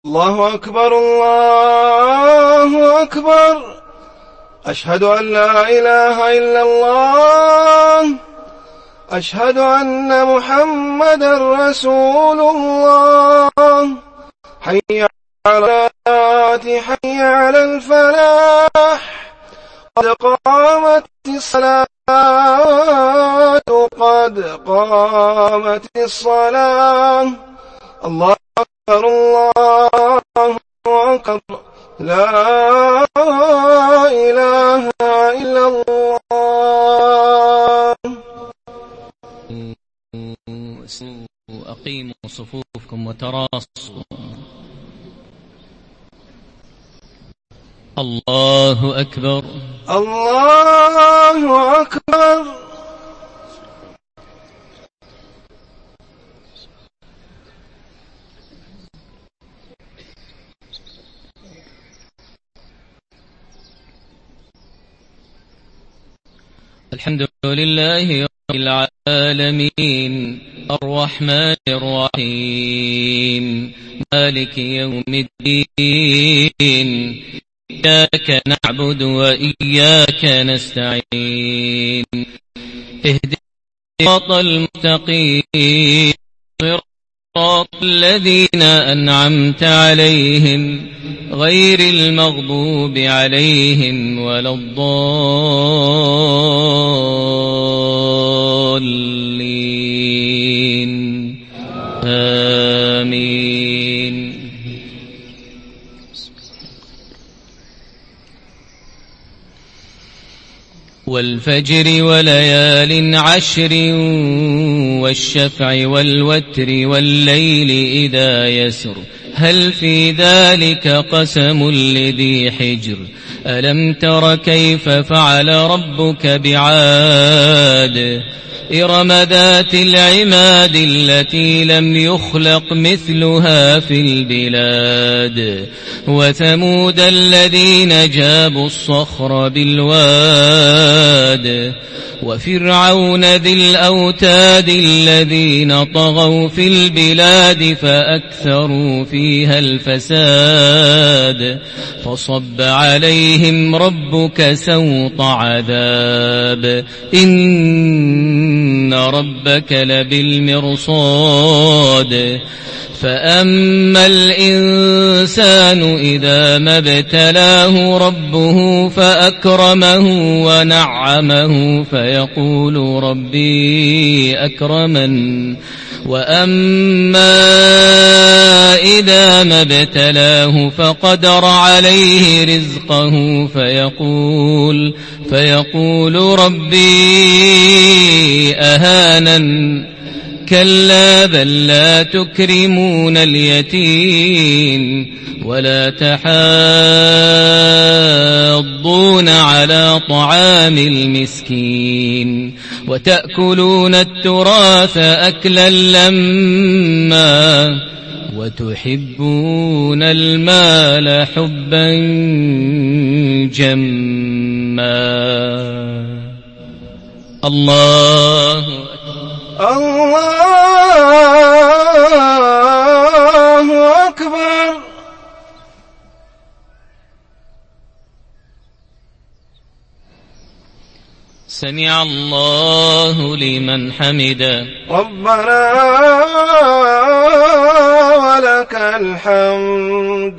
الله أكبر الله أكبر. أشهد أن لا إله إلا الله. أشهد أن محمدا رسول الله. حي على الصلاة حي على الفلاح. قد قامت الصلاة قد قامت الصلاة. الله أكبر الله أكبر. لا إله إلا الله. أقيموا صفوفكم وتراصوا. الله أكبر الله أكبر. الحمد لله رب العالمين الرحمن الرحيم مالك يوم الدين. إياك نعبد وإياك نستعين. اهدنا الصراط المستقيم صراط الذين أنعمت عليهم غير المغضوب عليهم ولا الضالين. آمين. والفجر وليال عشر والشفع والوتر والليل إذا يسر هل في ذلك قسم لذي حجر. ألم تر كيف فعل ربك بعاد إرم ذات العماد التي لم يخلق مثلها في البلاد. وثمود الذين جابوا الصخر بالواد. وفرعون ذي الأوتاد الذين طغوا في البلاد فأكثروا فيها الفساد. فصب عليهم ربك سوط عذاب إن ربك لبالمرصاد. فأما الإنسان إذا ما ابتلاه ربه فأكرمه ونعمه فيقول ربي أكرمن. وأما إذا ما ابتلاه فقدر عليه رزقه فيقول ربي أهانن. كلا بل لا تكرمون اليتيم ولا تحاضون على طعام المسكين وتأكلون التراث أكلا لما وتحبون المال حبا جما. الله أكبر. سمع الله لمن حمده. ربنا ولك الحمد.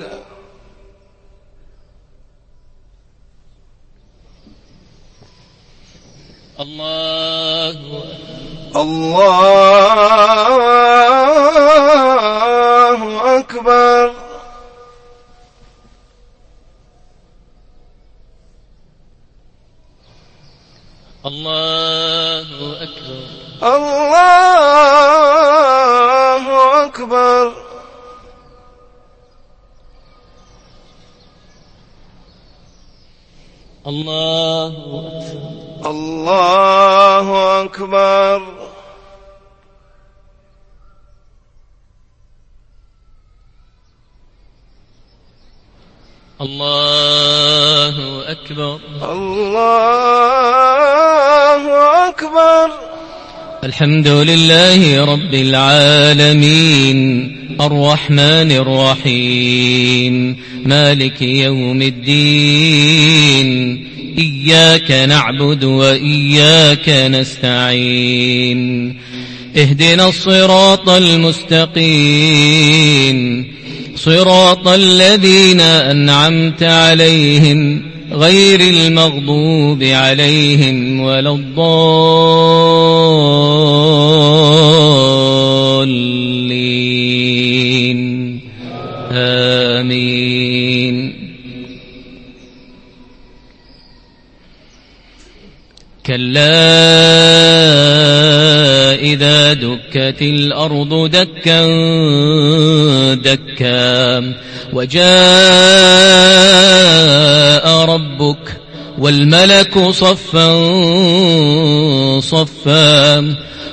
الله أكبر. الله أكبر. الله أكبر. الله أكبر. الله أكبر. الله أكبر. الحمد لله رب العالمين الرحمن الرحيم مالك يوم الدين إياك نعبد وإياك نستعين اهدنا الصراط المستقيم صراط الذين أنعمت عليهم غير المغضوب عليهم ولا الضالين آمين. كلا إذا دكت الأرض دكا دكا وجاء ربك والملك صفا صفا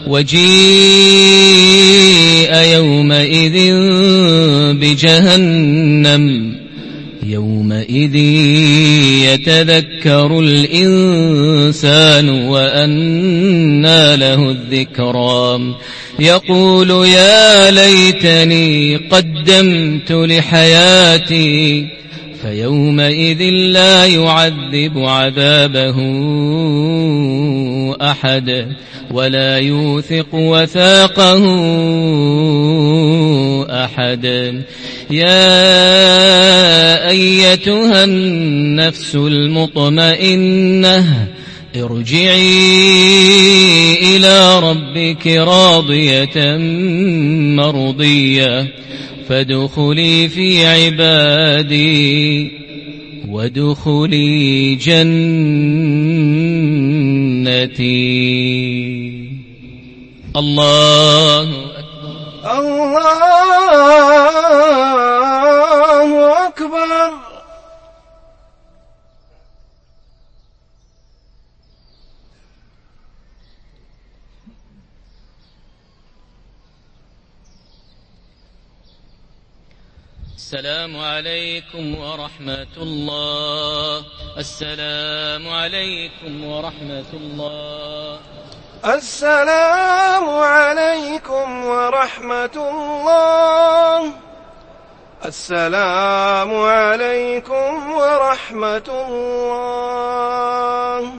وجيء يومئذ بجهنم يومئذ يتذكر الإنسان وأنى له الذكرى يقول يا ليتني قدمت لحياتي فيومئذ لا يعذب عذابه أحد ولا يوثق وثاقه أحد. يا أيتها النفس المطمئنة ارجعي إلى ربك راضية مرضية فادخلي في عبادي وادخلي جنتي. الله أكبر الله أكبر. السلام عليكم ورحمة الله. السلام عليكم ورحمة الله. السلام عليكم ورحمة الله. السلام عليكم ورحمة الله.